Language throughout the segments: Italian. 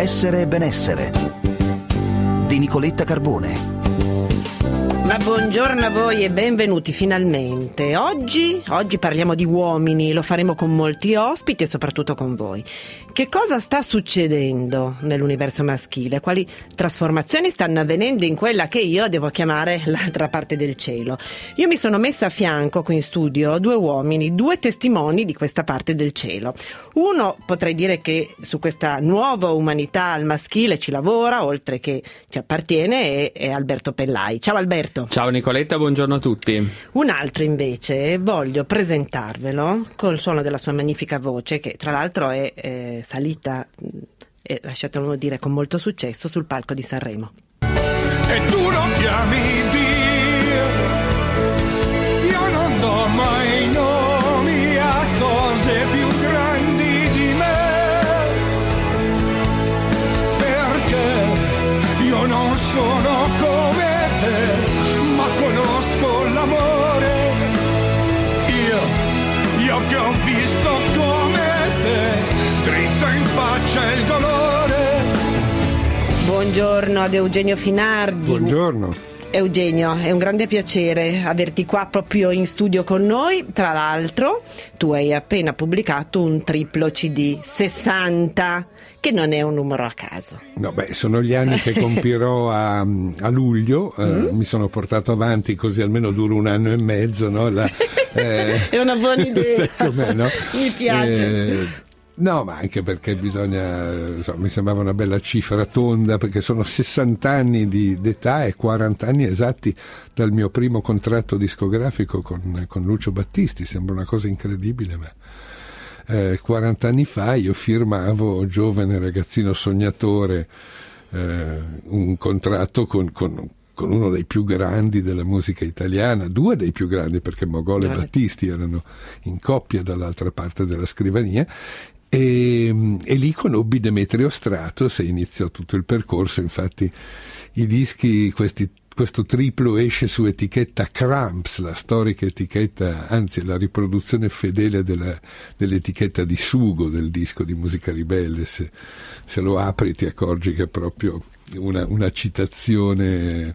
Essere e benessere di Nicoletta Carbone. Ma buongiorno a voi e benvenuti finalmente. Oggi parliamo di uomini, lo faremo con molti ospiti e soprattutto con voi. Che cosa sta succedendo nell'universo maschile? Quali trasformazioni stanno avvenendo in quella che io devo chiamare l'altra parte del cielo? Io mi sono messa a fianco qui in studio due uomini, due testimoni di questa parte del cielo. Uno, potrei dire che su questa nuova umanità al maschile ci lavora, oltre che ci appartiene, è Alberto Pellai. Ciao Alberto. Ciao Nicoletta, buongiorno a tutti. Un altro invece voglio presentarvelo col suono della sua magnifica voce, che tra l'altro è salita, lasciatemelo dire, con molto successo sul palco di Sanremo. E tu lo chiami Dio, io non do mai nomi a cose più grandi di me, perché io non sono come te, ma conosco l'amore, io che ho visto come te, dritto in faccia il dolore. Buongiorno ad Eugenio Finardi. Buongiorno. Eugenio, è un grande piacere averti qua proprio in studio con noi. Tra l'altro, tu hai appena pubblicato un triplo CD, 60, che non è un numero a caso. No, sono gli anni che compirò a luglio, mi sono portato avanti così almeno dura un anno e mezzo, no? È una buona idea, no? Mi piace. No, ma anche perché mi sembrava una bella cifra tonda, perché sono 60 anni d'età e 40 anni esatti dal mio primo contratto discografico con Lucio Battisti. Sembra una cosa incredibile, ma 40 anni fa io firmavo, giovane ragazzino sognatore, un contratto con uno dei più grandi della musica italiana, due dei più grandi, perché Mogol e Battisti erano in coppia dall'altra parte della scrivania. E lì conobbi Demetrio Stratos e iniziò tutto il percorso. Infatti i dischi, questo triplo esce su etichetta Cramps, la storica etichetta, anzi la riproduzione fedele dell'etichetta di Sugo del disco di Musica Ribelle. Se lo apri ti accorgi che è proprio una citazione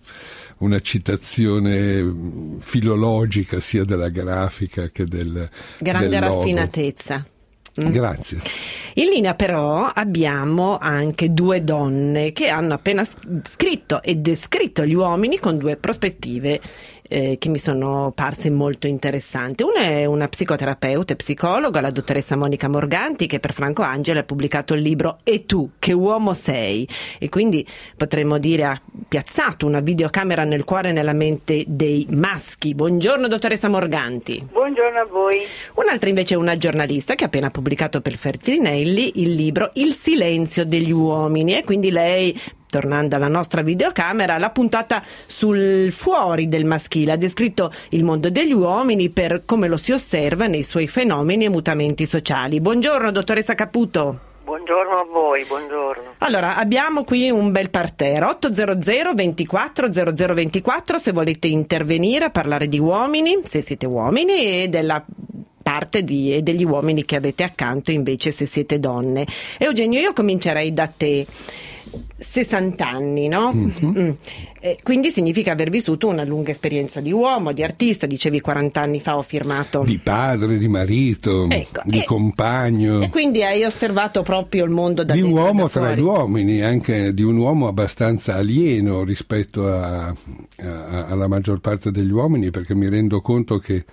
filologica sia della grafica che del grande logo. Raffinatezza. Grazie. In linea però abbiamo anche due donne che hanno appena scritto e descritto gli uomini con due prospettive che mi sono parse molto interessanti. Una è una psicoterapeuta e psicologa, la dottoressa Monica Morganti, che per Franco Angela ha pubblicato il libro E tu, che uomo sei? E quindi potremmo dire ha piazzato una videocamera nel cuore e nella mente dei maschi. Buongiorno dottoressa Morganti. Buongiorno a voi. Un'altra invece è una giornalista che ha appena pubblicato per Feltrinelli il libro Il silenzio degli uomini, e quindi lei, tornando alla nostra videocamera, l'ha puntata sul fuori del maschile, ha descritto il mondo degli uomini per come lo si osserva nei suoi fenomeni e mutamenti sociali. Buongiorno dottoressa Caputo. Buongiorno a voi, buongiorno. Allora, abbiamo qui un bel parterre, 800 24 0024 se volete intervenire a parlare di uomini, se siete uomini, e della parte degli uomini che avete accanto invece se siete donne. Eugenio, io comincerei da te. 60 anni, no? Mm-hmm. Quindi significa aver vissuto una lunga esperienza di uomo, di artista. Dicevi 40 anni fa ho firmato. Di padre, di marito, di compagno. E quindi hai osservato proprio il mondo da di dentro, uomo da fuori. Tra gli uomini, anche di un uomo abbastanza alieno rispetto alla maggior parte degli uomini, perché mi rendo conto che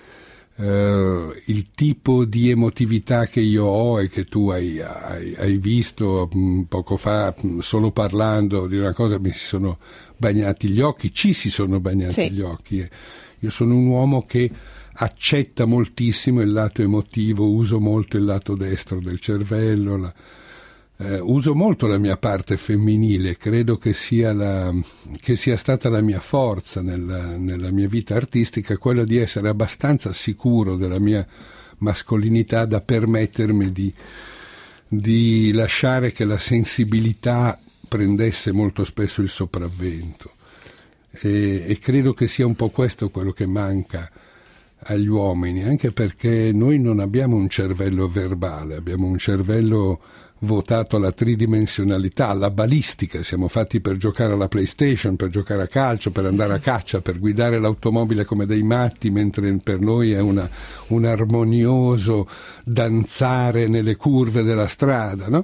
il tipo di emotività che io ho e che tu hai visto poco fa, solo parlando di una cosa mi si sono bagnati gli occhi, ci si sono bagnati gli occhi. Io sono un uomo che accetta moltissimo il lato emotivo, uso molto il lato destro del cervello, uso molto la mia parte femminile, credo che sia stata la mia forza nella mia vita artistica, quella di essere abbastanza sicuro della mia mascolinità da permettermi di lasciare che la sensibilità prendesse molto spesso il sopravvento, e credo che sia un po' questo quello che manca agli uomini, anche perché noi non abbiamo un cervello verbale, abbiamo un cervello votato alla tridimensionalità, alla balistica, siamo fatti per giocare alla PlayStation, per giocare a calcio, per andare a caccia, per guidare l'automobile come dei matti, mentre per noi è un armonioso danzare nelle curve della strada, no?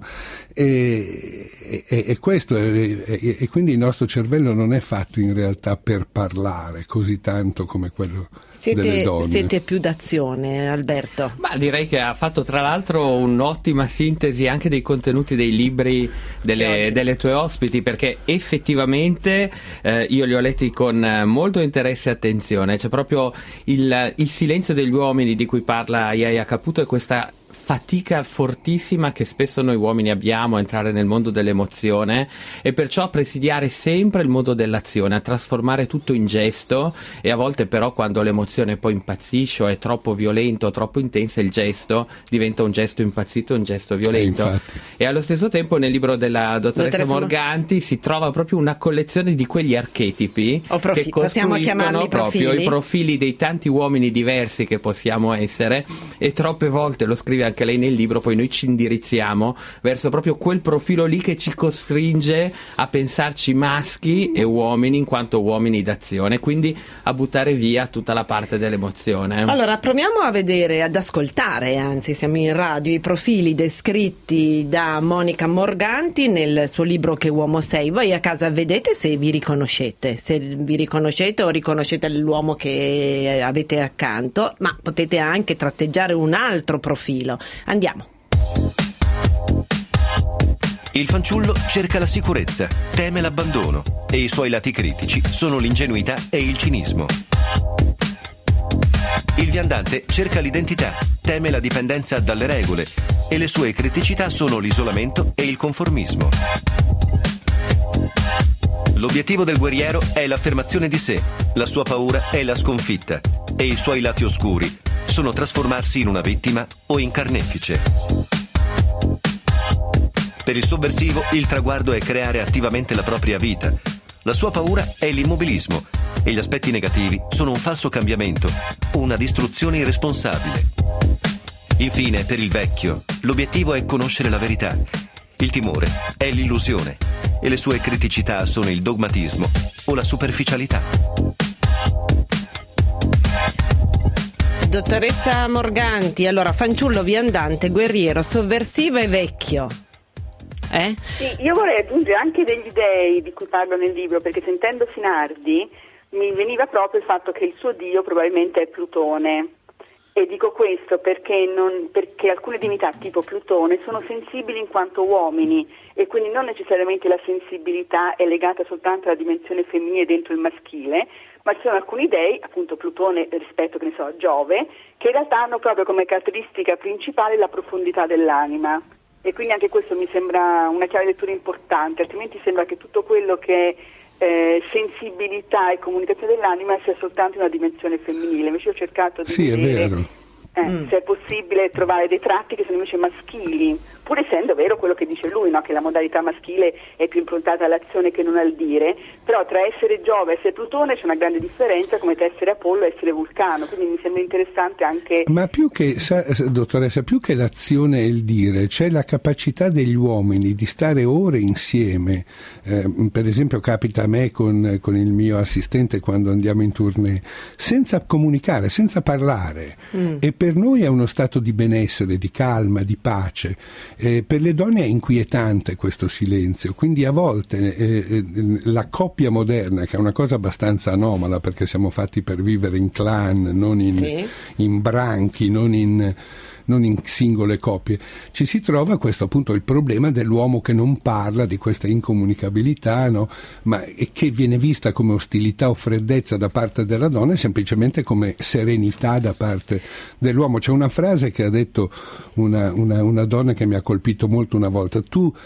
E questo e quindi il nostro cervello non è fatto in realtà per parlare così tanto come quello delle donne. Siete più d'azione, Alberto? Ma direi che ha fatto tra l'altro un'ottima sintesi anche dei contenuti dei libri delle tue ospiti, perché effettivamente io li ho letti con molto interesse e attenzione. C'è proprio il silenzio degli uomini di cui parla Yahya Caputo, e questa fatica fortissima che spesso noi uomini abbiamo a entrare nel mondo dell'emozione, e perciò a presidiare sempre il mondo dell'azione, a trasformare tutto in gesto. E a volte però, quando l'emozione poi impazzisce o è troppo violento o troppo intensa, il gesto diventa un gesto impazzito, un gesto violento. E allo stesso tempo nel libro della dottoressa Morganti si trova proprio una collezione di quegli archetipi che costruiscono proprio i profili dei tanti uomini diversi che possiamo essere, e troppe volte, lo scrive anche lei nel libro, poi noi ci indirizziamo verso proprio quel profilo lì che ci costringe a pensarci maschi e uomini in quanto uomini d'azione, quindi a buttare via tutta la parte dell'emozione. Allora proviamo a vedere, ad ascoltare, anzi siamo in radio, i profili descritti da Monica Morganti nel suo libro Che uomo sei. Voi a casa vedete se vi riconoscete o riconoscete l'uomo che avete accanto, ma potete anche tratteggiare un altro profilo. Andiamo. Il fanciullo cerca la sicurezza, teme l'abbandono, e i suoi lati critici sono l'ingenuità e il cinismo. Il viandante cerca l'identità, teme la dipendenza dalle regole, e le sue criticità sono l'isolamento e il conformismo. L'obiettivo del guerriero è l'affermazione di sé, la sua paura è la sconfitta, e i suoi lati oscuri sono trasformarsi in una vittima o in carnefice. Per il sovversivo il traguardo è creare attivamente la propria vita. La sua paura è l'immobilismo, e gli aspetti negativi sono un falso cambiamento, una distruzione irresponsabile. Infine, per il vecchio, l'obiettivo è conoscere la verità. Il timore è l'illusione, e le sue criticità sono il dogmatismo o la superficialità. Dottoressa Morganti, allora, fanciullo, viandante, guerriero, sovversivo e vecchio. Sì, io vorrei aggiungere anche degli dei di cui parlo nel libro, perché sentendo Finardi mi veniva proprio il fatto che il suo dio probabilmente è Plutone. E dico questo perché alcune divinità tipo Plutone sono sensibili in quanto uomini, e quindi non necessariamente la sensibilità è legata soltanto alla dimensione femminile dentro il maschile, ma ci sono alcuni dei, appunto Plutone rispetto, che ne so, a Giove, che in realtà hanno proprio come caratteristica principale la profondità dell'anima. E quindi anche questo mi sembra una chiave di lettura importante, altrimenti sembra che tutto quello che è sensibilità e comunicazione dell'anima sia soltanto una dimensione femminile. Invece ho cercato di vedere, è vero. se è possibile trovare dei tratti che sono invece maschili, pur essendo vero quello che dice lui, no? Che la modalità maschile è più improntata all'azione che non al dire, però tra essere Giove e essere Plutone c'è una grande differenza, come tra essere Apollo e essere Vulcano, quindi mi sembra interessante anche... Ma più che, dottoressa, più che l'azione e il dire, c'è la capacità degli uomini di stare ore insieme. Per esempio capita a me con il mio assistente quando andiamo in tournée, senza comunicare, senza parlare, e per noi è uno stato di benessere, di calma, di pace. Per le donne è inquietante questo silenzio, quindi a volte la coppia moderna, che è una cosa abbastanza anomala perché siamo fatti per vivere in clan, non in branchi, non in singole coppie, ci si trova a questo appunto il problema dell'uomo che non parla, di questa incomunicabilità, no? Ma che viene vista come ostilità o freddezza da parte della donna e semplicemente come serenità da parte dell'uomo. C'è una frase che ha detto una donna che mi ha colpito molto una volta: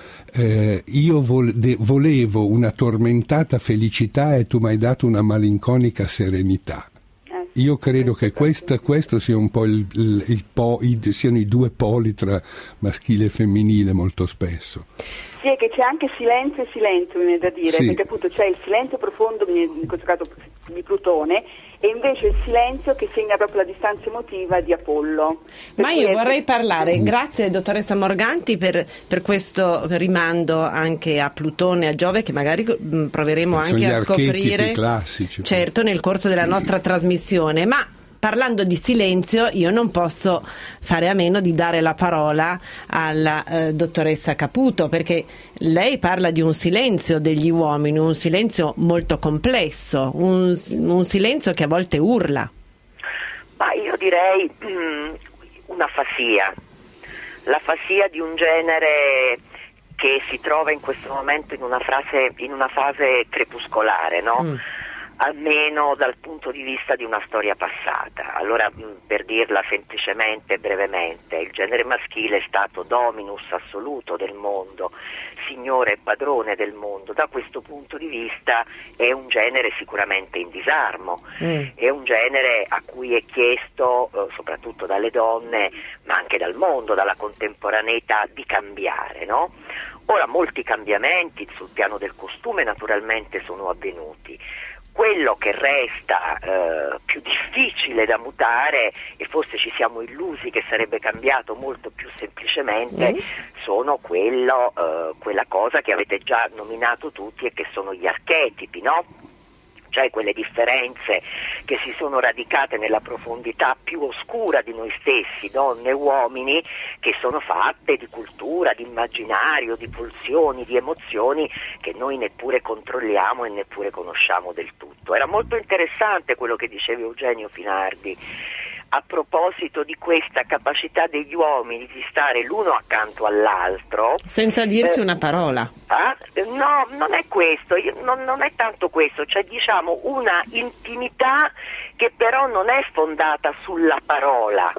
io volevo una tormentata felicità e tu mi hai dato una malinconica serenità. Io credo che questo sia un po' siano i due poli tra maschile e femminile molto spesso. Sì, è che c'è anche silenzio e silenzio, mi viene da dire, sì. Perché appunto c'è il silenzio profondo, in questo caso di Plutone, e invece il silenzio che segna proprio la distanza emotiva di Apollo. Ma io vorrei parlare, grazie dottoressa Morganti per questo rimando anche a Plutone e a Giove, che magari proveremo anche a scoprire classici, certo nel corso della nostra trasmissione, ma parlando di silenzio io non posso fare a meno di dare la parola alla dottoressa Caputo, perché lei parla di un silenzio degli uomini, un silenzio molto complesso, un silenzio che a volte urla. Ma io direi una afasia, l'afasia di un genere che si trova in questo momento in una fase crepuscolare, no? Almeno dal punto di vista di una storia passata. Allora, per dirla semplicemente e brevemente, il genere maschile è stato dominus assoluto del mondo, signore e padrone del mondo. Da questo punto di vista è un genere sicuramente in disarmo, è un genere a cui è chiesto, soprattutto dalle donne, ma anche dal mondo, dalla contemporaneità, di cambiare, no? Ora, molti cambiamenti sul piano del costume naturalmente sono avvenuti. Quello che resta più difficile da mutare, e forse ci siamo illusi che sarebbe cambiato molto più semplicemente, sono quella cosa che avete già nominato tutti e che sono gli archetipi, no? Cioè quelle differenze che si sono radicate nella profondità più oscura di noi stessi, donne e uomini, che sono fatte di cultura, di immaginario, di pulsioni, di emozioni che noi neppure controlliamo e neppure conosciamo del tutto. Era molto interessante quello che diceva Eugenio Finardi a proposito di questa capacità degli uomini di stare l'uno accanto all'altro senza dirsi una parola. No, non è questo, non è tanto questo, cioè diciamo una intimità che però non è fondata sulla parola,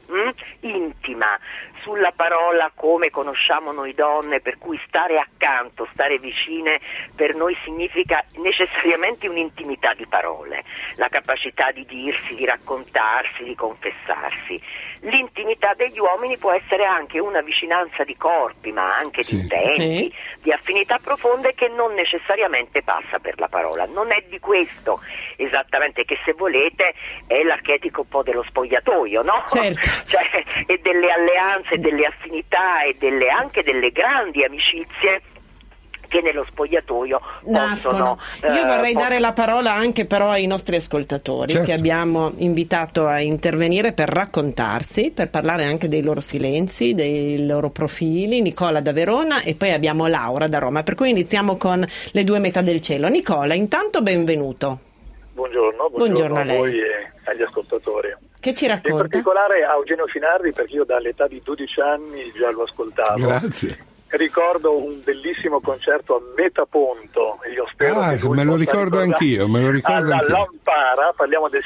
intima, sulla parola come conosciamo noi donne, per cui stare accanto, stare vicine per noi significa necessariamente un'intimità di parole, la capacità di dirsi, di raccontarsi, di confessarsi. L'intimità degli uomini può essere anche una vicinanza di corpi, ma anche di intenti, di affinità profonde che non necessariamente passa per la parola. Non è di questo esattamente, che se volete è l'archetipo un po' dello spogliatoio, no? Certo. Cioè, e delle alleanze, delle affinità e anche delle grandi amicizie che nello spogliatoio nascono. Io vorrei dare la parola anche però ai nostri ascoltatori, che abbiamo invitato a intervenire per raccontarsi, per parlare anche dei loro silenzi, dei loro profili. Nicola da Verona e poi abbiamo Laura da Roma, per cui iniziamo con le due metà del cielo. Nicola, intanto benvenuto. Buongiorno a lei. voi E agli ascoltatori. Che ci racconta? In particolare a Eugenio Finardi, perché io dall'età di 12 anni già lo ascoltavo. Grazie. Ricordo un bellissimo concerto a Metaponto, io spero che me lo ricordo anch'io, alla Lampara, parliamo del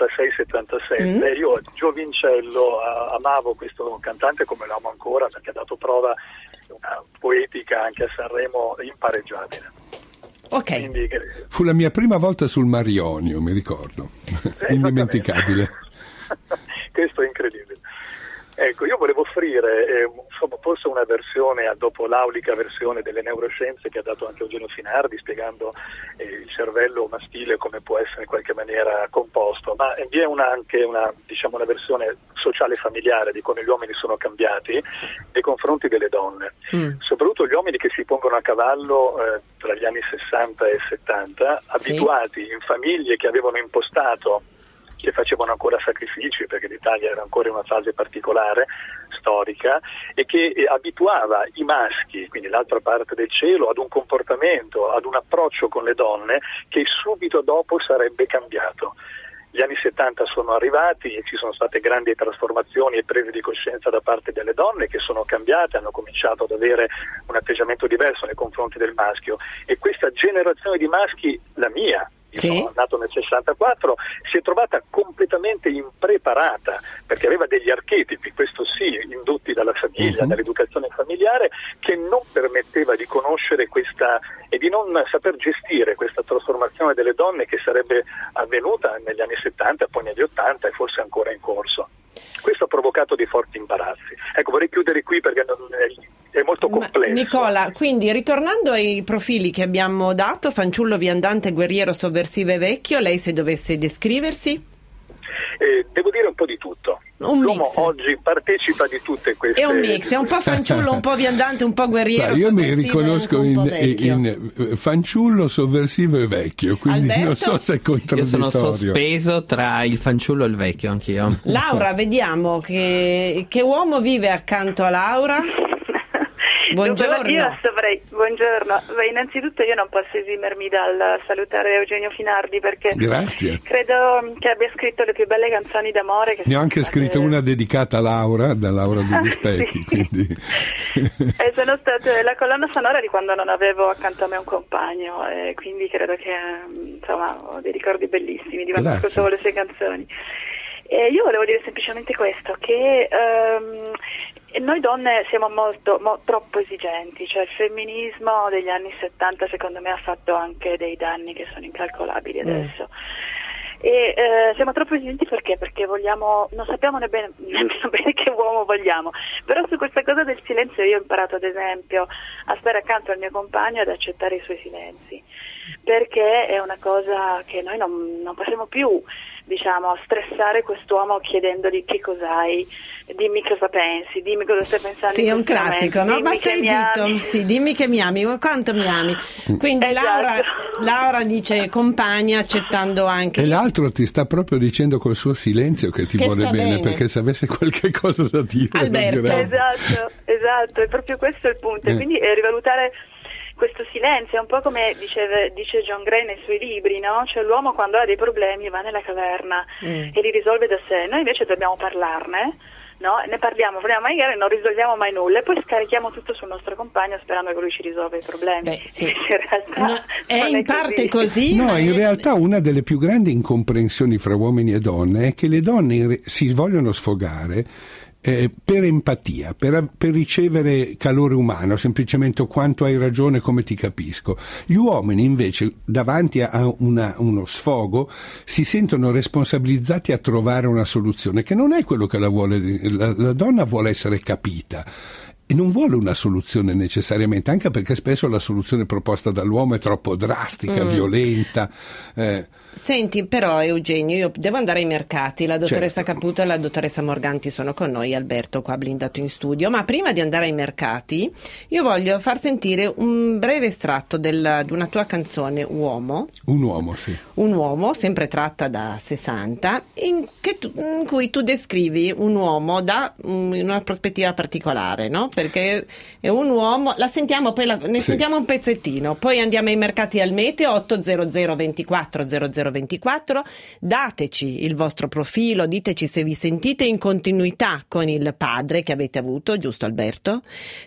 76-77, io giovincello amavo questo cantante come l'amo ancora, perché ha dato prova di una poetica anche a Sanremo impareggiabile. Quindi, fu la mia prima volta sul Marionio, mi ricordo, indimenticabile. Questo è incredibile. Ecco, io volevo offrire forse una versione, dopo l'aulica versione delle neuroscienze che ha dato anche Eugenio Finardi, spiegando il cervello maschile come può essere in qualche maniera composto, ma vi è anche una versione sociale familiare di come gli uomini sono cambiati nei confronti delle donne, soprattutto gli uomini che si pongono a cavallo tra gli anni 60 e 70, abituati in famiglie che avevano impostato, che facevano ancora sacrifici perché l'Italia era ancora in una fase particolare storica, e che abituava i maschi, quindi l'altra parte del cielo, ad un comportamento, ad un approccio con le donne che subito dopo sarebbe cambiato. Gli anni 70 sono arrivati e ci sono state grandi trasformazioni e prese di coscienza da parte delle donne, che sono cambiate, hanno cominciato ad avere un atteggiamento diverso nei confronti del maschio, e questa generazione di maschi, la mia, sono nato nel 64, si è trovata completamente impreparata, perché aveva degli archetipi, questo sì, indutti dalla famiglia, dall'educazione familiare, che non permetteva di conoscere questa e di non saper gestire questa trasformazione delle donne che sarebbe avvenuta negli anni 70, poi negli 80 e forse ancora in corso. Questo ha provocato dei forti imbarazzi. Ecco, vorrei chiudere qui perché è molto complesso. Nicola, quindi ritornando ai profili che abbiamo dato, fanciullo, viandante, guerriero, sovversivo e vecchio, lei se dovesse descriversi? Devo dire un po' di tutto. L'uomo mix. Oggi partecipa di tutte queste... È un mix, è un po' fanciullo, un po' viandante, un po' guerriero. Io mi riconosco in fanciullo, sovversivo e vecchio, quindi Alberto? non so se è contraddittorio. Io sono sospeso tra il fanciullo e il vecchio, anch'io. Laura, vediamo che uomo vive accanto a Laura. Buongiorno. Buongiorno. Beh, innanzitutto io non posso esimermi dal salutare Eugenio Finardi, perché Grazie. credo che abbia scritto le più belle canzoni d'amore. Ne ho anche scritto una dedicata a Laura, da Laura degli Specchi. Sì. Quindi... sono state la colonna sonora di quando non avevo accanto a me un compagno, e quindi credo che insomma ho dei ricordi bellissimi di quando ascoltavo le sue canzoni. E io volevo dire semplicemente questo, che noi donne siamo troppo esigenti, cioè il femminismo degli anni 70 secondo me ha fatto anche dei danni che sono incalcolabili adesso. E siamo troppo esigenti perché non sappiamo nemmeno bene che uomo vogliamo, però su questa cosa del silenzio io ho imparato ad esempio a stare accanto al mio compagno e ad accettare i suoi silenzi, perché è una cosa che noi non possiamo più, diciamo, stressare quest'uomo chiedendogli che cos'hai, dimmi cosa pensi, dimmi cosa stai pensando. Sì, è un classico, no? Ma stai zitto, sì, dimmi che mi ami, quanto mi ami. Quindi esatto. Laura dice compagna, accettando anche. E l'altro ti sta proprio dicendo col suo silenzio che ti vuole bene, perché se avesse qualche cosa da dire. Alberto. Esatto, è proprio questo il punto. Quindi rivalutare questo silenzio è un po' come dice John Gray nei suoi libri, no? Cioè l'uomo quando ha dei problemi va nella caverna e li risolve da sé. Noi invece dobbiamo parlarne, no? Ne parliamo, magari non risolviamo mai nulla e poi scarichiamo tutto sul nostro compagno sperando che lui ci risolva i problemi. Beh, sì. In realtà è in parte così. No, in realtà una delle più grandi incomprensioni fra uomini e donne è che le donne si vogliono sfogare per empatia, per ricevere calore umano, semplicemente quanto hai ragione, come ti capisco. Gli uomini invece davanti a uno sfogo si sentono responsabilizzati a trovare una soluzione, che non è quello che la donna vuole essere capita. E non vuole una soluzione necessariamente, anche perché spesso la soluzione proposta dall'uomo è troppo drastica, violenta. Senti, però Eugenio, io devo andare ai mercati, la dottoressa Caputo e la dottoressa Morganti sono con noi, Alberto qua blindato in studio, ma prima di andare ai mercati io voglio far sentire un breve estratto di una tua canzone Uomo. Un uomo, sì. Un uomo, sempre tratta da 60, in cui tu descrivi un uomo in una prospettiva particolare, no? Perché è un uomo, la sentiamo, poi sentiamo un pezzettino, poi andiamo ai mercati al meteo 800 24 0024, dateci il vostro profilo, diteci se vi sentite in continuità con il padre che avete avuto, giusto Alberto?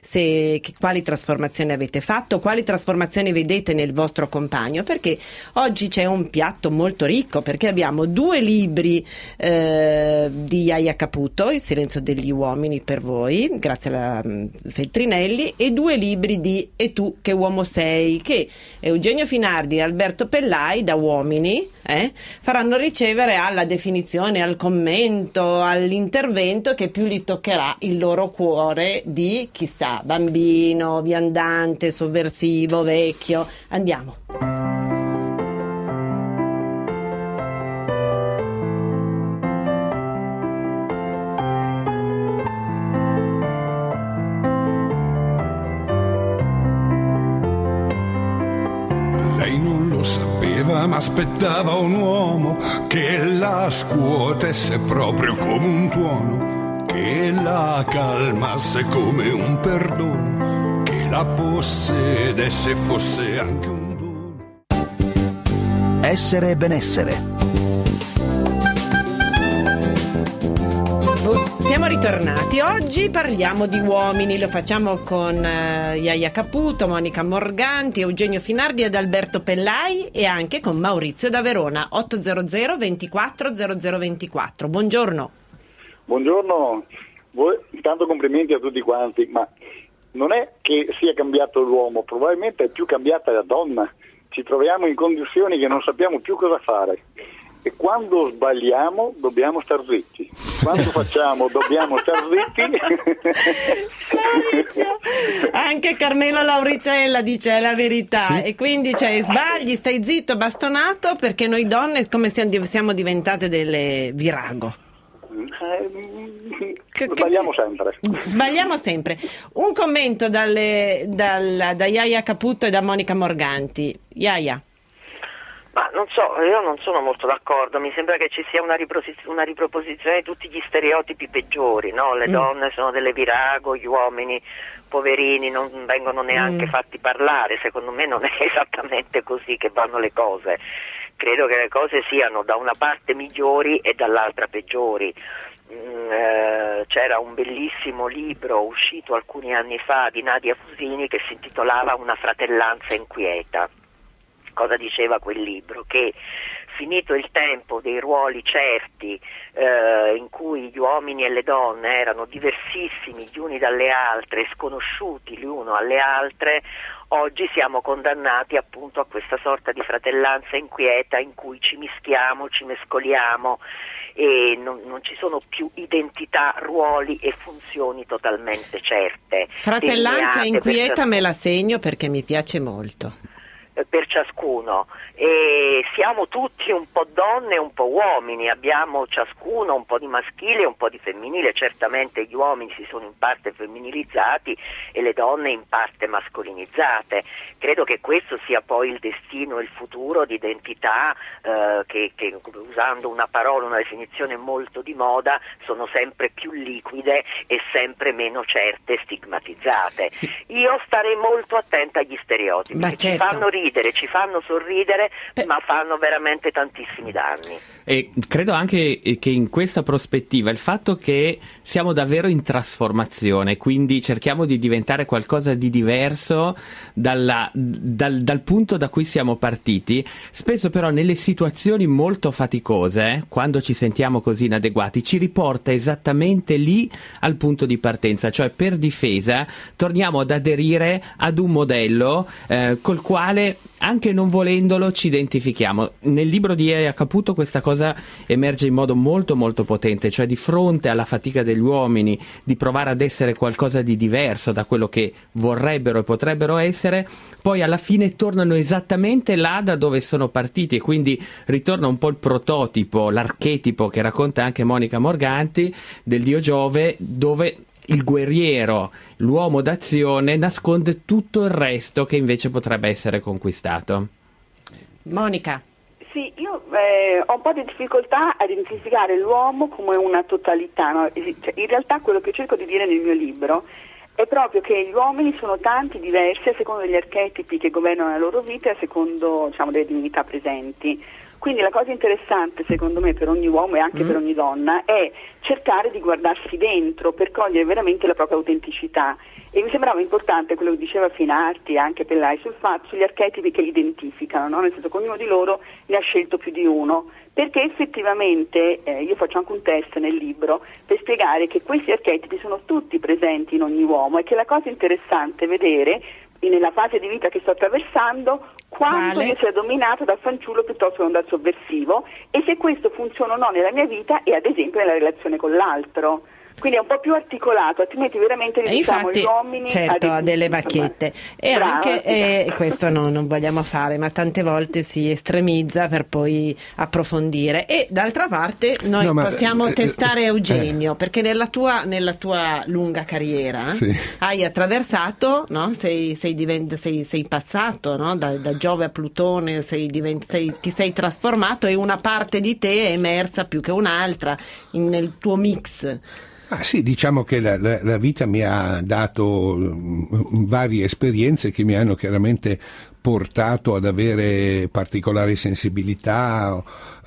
Quali trasformazioni avete fatto, quali trasformazioni vedete nel vostro compagno, perché oggi c'è un piatto molto ricco, perché abbiamo 2 libri di Yaya Caputo, Il silenzio degli uomini per voi, grazie alla Feltrinelli, e 2 libri di E tu che uomo sei, che Eugenio Finardi e Alberto Pellai, da uomini, faranno ricevere alla definizione, al commento, all'intervento che più gli toccherà il loro cuore di, chissà, bambino, viandante, sovversivo, vecchio. Andiamo. Ma aspettava un uomo che la scuotesse proprio come un tuono, che la calmasse come un perdono, che la possedesse fosse anche un dono. Essere e benessere. Siamo ritornati, oggi parliamo di uomini, lo facciamo con Yaya Caputo, Monica Morganti, Eugenio Finardi ed Alberto Pellai, e anche con Maurizio da Verona. 800 24 0024. Buongiorno. Buongiorno, intanto complimenti a tutti quanti, ma non è che sia cambiato l'uomo, probabilmente è più cambiata la donna, ci troviamo in condizioni che non sappiamo più cosa fare E quando sbagliamo dobbiamo star zitti, quando facciamo dobbiamo star zitti. Maurizio, anche Carmelo Lauricella dice la verità, sì. E quindi sbagli, stai zitto, bastonato, perché noi donne come siamo diventate delle virago. Sbagliamo sempre. Un commento da Iaia Caputo e da Monica Morganti. Iaia. Ma non so, io non sono molto d'accordo, mi sembra che ci sia una riproposizione di tutti gli stereotipi peggiori, no? Le donne sono delle virago, gli uomini poverini non vengono neanche fatti parlare, secondo me non è esattamente così che vanno le cose, credo che le cose siano da una parte migliori e dall'altra peggiori. C'era un bellissimo libro uscito alcuni anni fa di Nadia Fusini che si intitolava Una fratellanza inquieta. Cosa diceva quel libro? Che finito il tempo dei ruoli certi in cui gli uomini e le donne erano diversissimi gli uni dalle altre, sconosciuti l'uno alle altre, oggi siamo condannati appunto a questa sorta di fratellanza inquieta in cui ci mischiamo, ci mescoliamo e non ci sono più identità, ruoli e funzioni totalmente certe. Fratellanza inquieta me la segno perché mi piace molto. Per ciascuno, e siamo tutti un po' donne e un po' uomini, abbiamo ciascuno un po' di maschile e un po' di femminile, certamente gli uomini si sono in parte femminilizzati e le donne in parte mascolinizzate. Credo che questo sia poi il destino e il futuro di identità che usando una parola, una definizione molto di moda, sono sempre più liquide e sempre meno certe e stigmatizzate. Sì. Io starei molto attenta agli stereotipi, che ci fanno ridere, ci fanno sorridere, ma fanno veramente tantissimi danni. E credo anche che in questa prospettiva il fatto che siamo davvero in trasformazione, quindi cerchiamo di diventare qualcosa di diverso dal punto da cui siamo partiti, spesso però nelle situazioni molto faticose, quando ci sentiamo così inadeguati, ci riporta esattamente lì al punto di partenza, cioè per difesa torniamo ad aderire ad un modello col quale anche non volendolo ci identifichiamo. Nel libro di Iaia Caputo questa cosa emerge in modo molto molto potente, cioè di fronte alla fatica degli uomini di provare ad essere qualcosa di diverso da quello che vorrebbero e potrebbero essere, poi alla fine tornano esattamente là da dove sono partiti e quindi ritorna un po' il prototipo, l'archetipo che racconta anche Monica Morganti del dio Giove, dove il guerriero, l'uomo d'azione, nasconde tutto il resto che invece potrebbe essere conquistato. Monica. Sì, io ho un po' di difficoltà a identificare l'uomo come una totalità, no? In realtà quello che cerco di dire nel mio libro è proprio che gli uomini sono tanti, diversi, a seconda degli archetipi che governano la loro vita e a secondo, delle divinità presenti. Quindi la cosa interessante secondo me per ogni uomo e anche per ogni donna è cercare di guardarsi dentro per cogliere veramente la propria autenticità, e mi sembrava importante quello che diceva Finarti e anche Pellai sugli archetipi che li identificano, no? Nel senso che ognuno di loro ne ha scelto più di uno, perché effettivamente io faccio anche un test nel libro per spiegare che questi archetipi sono tutti presenti in ogni uomo e che la cosa interessante è vedere nella fase di vita che sto attraversando quanto io sia dominato dal fanciullo piuttosto che dal sovversivo, e se questo funziona o no nella mia vita e ad esempio nella relazione con l'altro. Quindi è un po' più articolato, altrimenti veramente riduciamo gli uomini a delle bacchette. E brava, anche questo non vogliamo fare, ma tante volte si estremizza per poi approfondire. E d'altra parte noi possiamo testare Eugenio, perché nella tua lunga carriera hai attraversato, no? sei passato, no? da Giove a Plutone, ti sei trasformato e una parte di te è emersa più che un'altra nel tuo mix. Sì, diciamo che la vita mi ha dato varie esperienze che mi hanno chiaramente portato ad avere particolari sensibilità.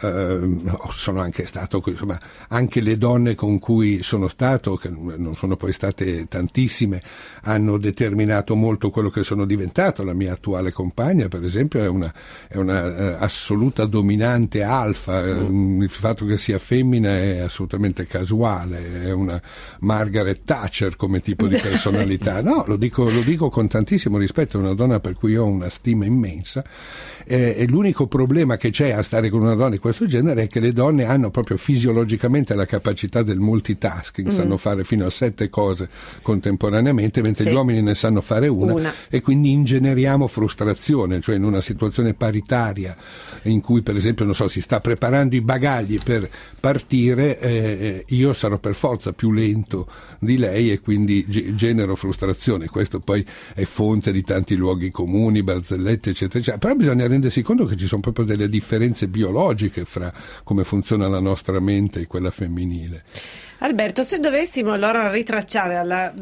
Sono anche stato, insomma, anche le donne con cui sono stato, che non sono poi state tantissime, hanno determinato molto quello che sono diventato. La mia attuale compagna, per esempio, è una assoluta dominante alfa. Il fatto che sia femmina è assolutamente casuale, è una Margaret Thatcher come tipo di personalità. No, lo dico con tantissimo rispetto, è una donna per cui ho una stima stima immensa, e l'unico problema che c'è a stare con una donna di questo genere è che le donne hanno proprio fisiologicamente la capacità del multitasking, sanno fare fino a 7 cose contemporaneamente, mentre gli uomini ne sanno fare una, e quindi ingeneriamo frustrazione, cioè in una situazione paritaria in cui per esempio non so, si sta preparando i bagagli per partire, io sarò per forza più lento di lei e quindi genero frustrazione. Questo poi è fonte di tanti luoghi comuni, barzellette eccetera eccetera, però bisogna rendersi conto che ci sono proprio delle differenze biologiche fra come funziona la nostra mente e quella femminile. Alberto, se dovessimo allora ritracciare alla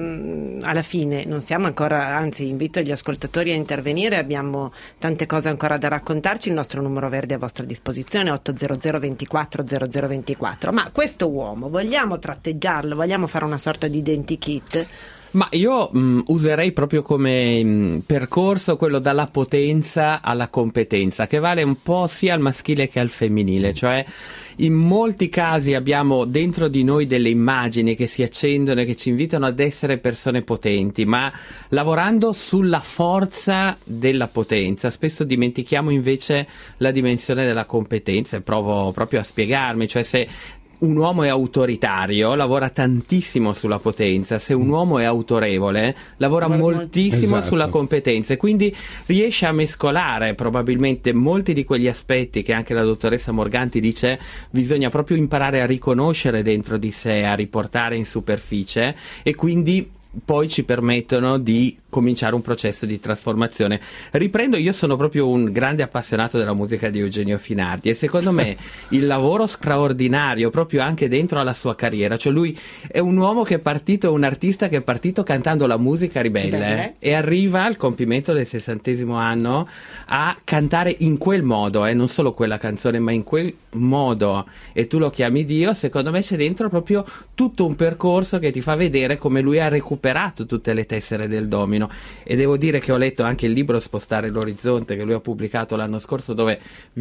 fine, non siamo ancora, anzi invito gli ascoltatori a intervenire, abbiamo tante cose ancora da raccontarci, il nostro numero verde è a vostra disposizione, 800 24 0024, ma questo uomo vogliamo tratteggiarlo, vogliamo fare una sorta di identikit? Ma io userei proprio come percorso quello dalla potenza alla competenza, che vale un po' sia al maschile che al femminile, cioè in molti casi abbiamo dentro di noi delle immagini che si accendono e che ci invitano ad essere persone potenti, ma lavorando sulla forza della potenza spesso dimentichiamo invece la dimensione della competenza, e provo proprio a spiegarmi, cioè se un uomo è autoritario, lavora tantissimo sulla potenza, se un uomo è autorevole, lavora moltissimo sulla competenza, e quindi riesce a mescolare probabilmente molti di quegli aspetti che anche la dottoressa Morganti dice bisogna proprio imparare a riconoscere dentro di sé, a riportare in superficie, e quindi poi ci permettono di cominciare un processo di trasformazione. Riprendo, io sono proprio un grande appassionato della musica di Eugenio Finardi, e secondo me il lavoro straordinario proprio anche dentro alla sua carriera, cioè lui è un uomo che è partito, è un artista che è partito cantando la musica ribelle e arriva al compimento del 60° anno a cantare in quel modo, non solo quella canzone ma in quel modo, e tu lo chiami Dio. Secondo me c'è dentro proprio tutto un percorso che ti fa vedere come lui ha recuperato tutte le tessere del domino, e devo dire che ho letto anche il libro Spostare l'orizzonte che lui ha pubblicato l'anno scorso, dove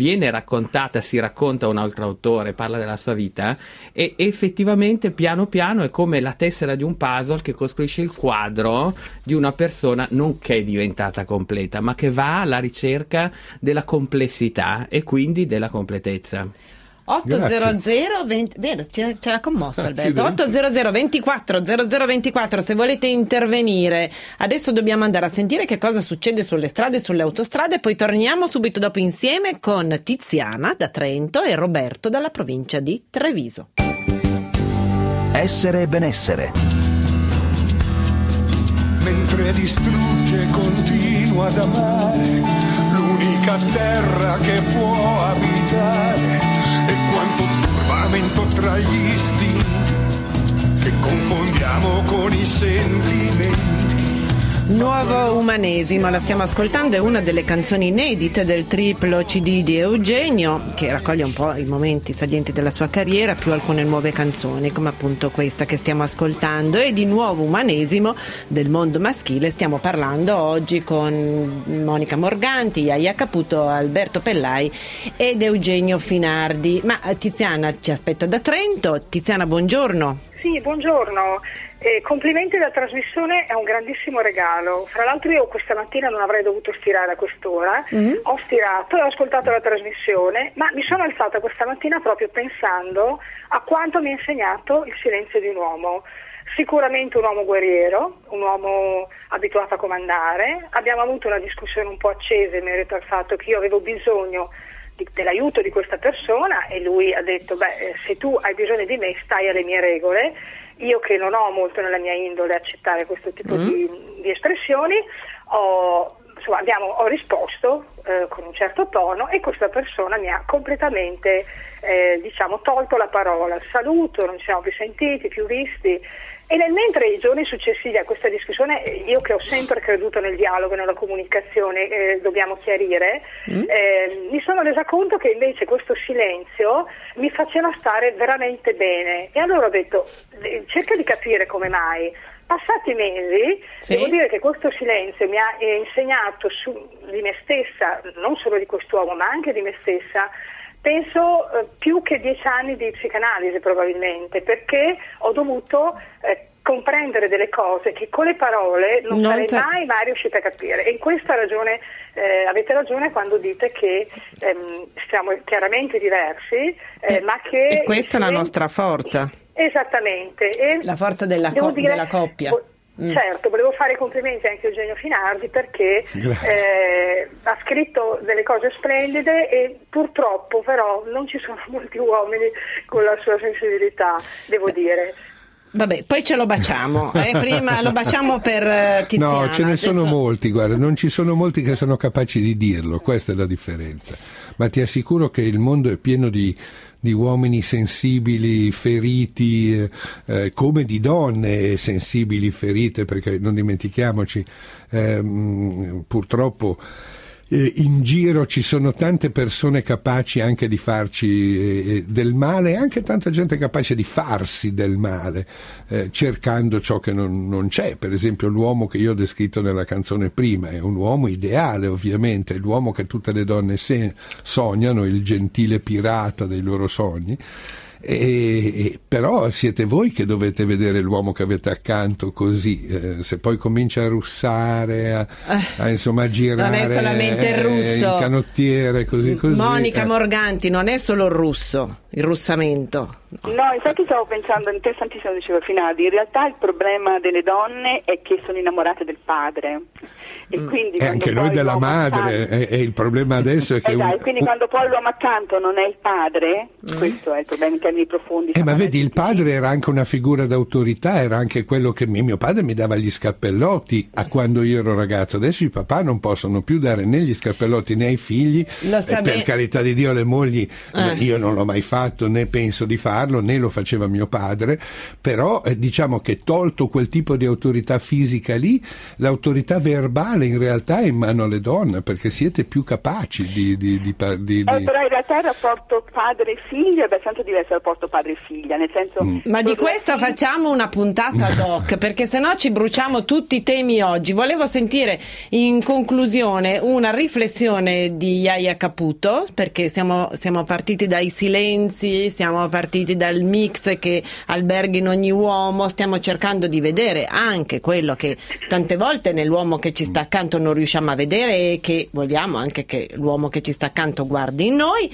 si racconta un altro autore, parla della sua vita, e effettivamente piano piano è come la tessera di un puzzle che costruisce il quadro di una persona non che è diventata completa, ma che va alla ricerca della complessità e quindi della completezza. 800 vero, ce l'ha commosso Alberto. 800 24 0024 se volete intervenire. Adesso dobbiamo andare a sentire che cosa succede sulle strade e sulle autostrade, poi torniamo subito dopo insieme con Tiziana da Trento e Roberto dalla provincia di Treviso. Essere e benessere. Mentre distrugge continua ad amare l'unica terra che può abitare, e quanto turbamento tra gli istinti che confondiamo con i sentimenti. Nuovo Umanesimo, la stiamo ascoltando, è una delle canzoni inedite del triplo CD di Eugenio, che raccoglie un po' i momenti salienti della sua carriera, più alcune nuove canzoni, come appunto questa che stiamo ascoltando. E di Nuovo Umanesimo del mondo maschile stiamo parlando oggi con Monica Morganti, Iaia Caputo, Alberto Pellai ed Eugenio Finardi. Ma Tiziana ci aspetta da Trento. Tiziana, buongiorno. Sì, buongiorno. Complimenti della trasmissione, è un grandissimo regalo. Fra l'altro io questa mattina non avrei dovuto stirare a quest'ora, ho stirato e ho ascoltato la trasmissione, ma mi sono alzata questa mattina proprio pensando a quanto mi ha insegnato il silenzio di un uomo. Sicuramente un uomo guerriero, un uomo abituato a comandare. Abbiamo avuto una discussione un po' accesa in merito al fatto che io avevo bisogno dell'aiuto di questa persona, e lui ha detto se tu hai bisogno di me stai alle mie regole. Io, che non ho molto nella mia indole accettare questo tipo di espressioni, ho risposto con un certo tono, e questa persona mi ha completamente tolto la parola. Saluto, non ci siamo più sentiti, più visti. E mentre i giorni successivi a questa discussione, io che ho sempre creduto nel dialogo e nella comunicazione, dobbiamo chiarire, mi sono resa conto che invece questo silenzio mi faceva stare veramente bene. E allora ho detto, cerca di capire come mai. Passati mesi, devo dire che questo silenzio mi ha insegnato di me stessa, non solo di quest'uomo, ma anche di me stessa, penso più che 10 anni di psicanalisi probabilmente, perché ho dovuto comprendere delle cose che con le parole non sarei mai riuscita a capire. E in questa ragione avete ragione quando dite che siamo chiaramente diversi, ma che... E questa è la nostra forza. Esattamente. E la forza della coppia. Certo, volevo fare i complimenti anche a Eugenio Finardi perché ha scritto delle cose splendide e purtroppo però non ci sono molti uomini con la sua sensibilità, devo dire. Vabbè, poi ce lo baciamo, prima lo baciamo per Tiziana. No, ce ne sono molti, guarda, non ci sono molti che sono capaci di dirlo, questa è la differenza. Ma ti assicuro che il mondo è pieno di uomini sensibili, feriti, come di donne sensibili, ferite, perché non dimentichiamoci, purtroppo in giro ci sono tante persone capaci anche di farci del male, e anche tanta gente capace di farsi del male, cercando ciò che non c'è. Per esempio l'uomo che io ho descritto nella canzone prima è un uomo ideale, ovviamente, è l'uomo che tutte le donne sognano, il gentile pirata dei loro sogni. Però siete voi che dovete vedere l'uomo che avete accanto così, se poi comincia a russare, a insomma a girare, non è solamente il russo, il canottiere, così. Monica Morganti, non è solo il russo, il russamento. No, infatti stavo pensando, interessantissimo, diceva Finardi, in realtà il problema delle donne è che sono innamorate del padre. E quindi anche noi della madre, e il problema adesso è che quindi quando poi l'uomo accanto non è il padre, questo è il problema in termini profondi. Ma vedi, il padre era anche una figura d'autorità, era anche quello che mio padre mi dava gli scappellotti a quando io ero ragazzo. Adesso i papà non possono più dare né gli scappellotti né ai figli, per carità di Dio le mogli io non l'ho mai fatto, né penso di farlo, né lo faceva mio padre, però diciamo che tolto quel tipo di autorità fisica lì, l'autorità verbale in realtà è in mano alle donne, perché siete più capaci di però in realtà il rapporto padre-figlio è abbastanza diverso dal rapporto padre-figlia, nel senso ma di questo facciamo una puntata ad hoc, perché sennò ci bruciamo tutti i temi oggi. Volevo sentire in conclusione una riflessione di Yaya Caputo, perché siamo partiti dai silenzi, siamo partiti dal mix che alberga in ogni uomo, stiamo cercando di vedere anche quello che tante volte nell'uomo che ci sta accanto non riusciamo a vedere, e che vogliamo anche che l'uomo che ci sta accanto guardi in noi.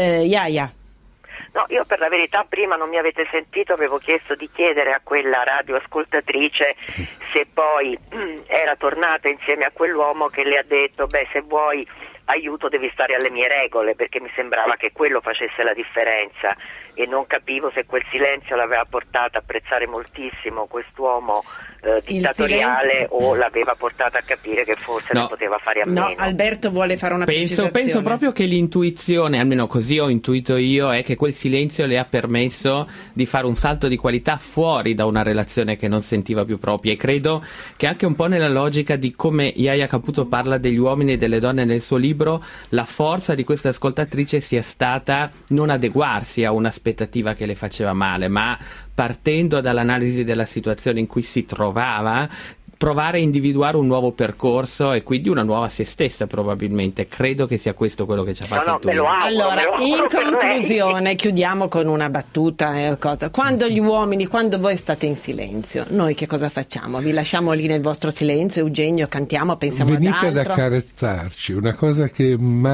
Yaya. No, io per la verità prima non mi avete sentito, avevo chiesto di chiedere a quella radioascoltatrice se poi era tornata insieme a quell'uomo che le ha detto se vuoi aiuto devi stare alle mie regole, perché mi sembrava che quello facesse la differenza e non capivo se quel silenzio l'aveva portata a apprezzare moltissimo quest'uomo dittatoriale o l'aveva portata a capire che forse ne poteva fare a meno. No, Alberto vuole fare una precisazione. Penso proprio che l'intuizione, almeno così ho intuito io, è che quel silenzio le ha permesso di fare un salto di qualità fuori da una relazione che non sentiva più propria, e credo che anche un po' nella logica di come Yaya Caputo parla degli uomini e delle donne nel suo libro, la forza di questa ascoltatrice sia stata non adeguarsi a un'aspettativa che le faceva male, ma partendo dall'analisi della situazione in cui si trovava, provare a individuare un nuovo percorso e quindi una nuova se stessa, probabilmente. Credo che sia questo quello che ci ha fatto intuire. Allora, in conclusione, chiudiamo con una battuta. Quando voi state in silenzio, noi che cosa facciamo? Vi lasciamo lì nel vostro silenzio, Eugenio, cantiamo, pensiamo ad altro? Venite ad accarezzarci. Una cosa che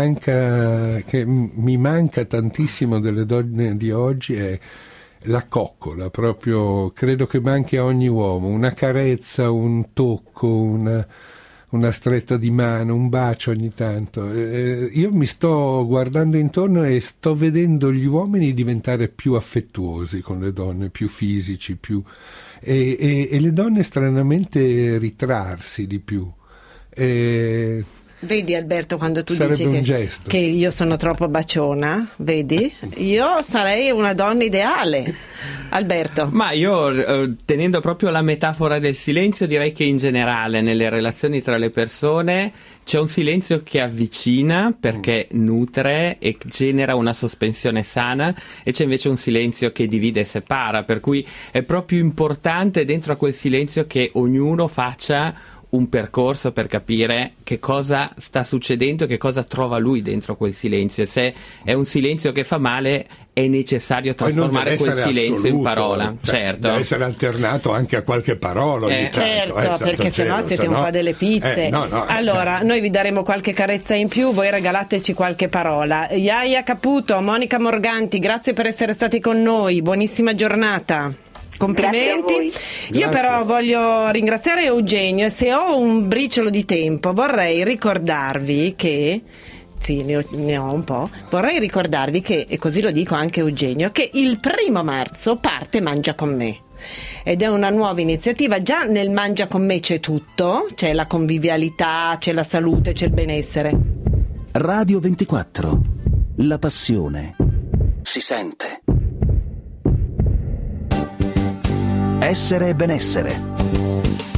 mi manca tantissimo delle donne di oggi è la coccola, proprio credo che manchi a ogni uomo, una carezza, un tocco, una stretta di mano, un bacio ogni tanto. Io mi sto guardando intorno e sto vedendo gli uomini diventare più affettuosi con le donne, più fisici, e le donne stranamente ritrarsi di più. Vedi Alberto, quando tu sarebbe dici che io sono troppo baciona, vedi? Io sarei una donna ideale. Alberto. Ma io, tenendo proprio la metafora del silenzio, direi che in generale nelle relazioni tra le persone c'è un silenzio che avvicina perché nutre e genera una sospensione sana, e c'è invece un silenzio che divide e separa, per cui è proprio importante dentro a quel silenzio che ognuno faccia un percorso per capire che cosa sta succedendo e che cosa trova lui dentro quel silenzio, e se è un silenzio che fa male è necessario trasformare quel silenzio assoluto, in parola, certo. Deve essere alternato anche a qualche parola ogni tanto, certo, perché sennò siete un po' delle pizze. Allora, noi vi daremo qualche carezza in più, voi regalateci qualche parola. Iaia Caputo, Monica Morganti, grazie per essere stati con noi, buonissima giornata. Complimenti. Io però voglio ringraziare Eugenio, e se ho un briciolo di tempo vorrei ricordarvi che ne ho un po'. Vorrei ricordarvi che, e così lo dico anche Eugenio, che il 1° marzo parte Mangia con me. Ed è una nuova iniziativa. Già nel Mangia con me c'è tutto, c'è la convivialità, c'è la salute, c'è il benessere. Radio 24, la passione si sente. Essere e benessere.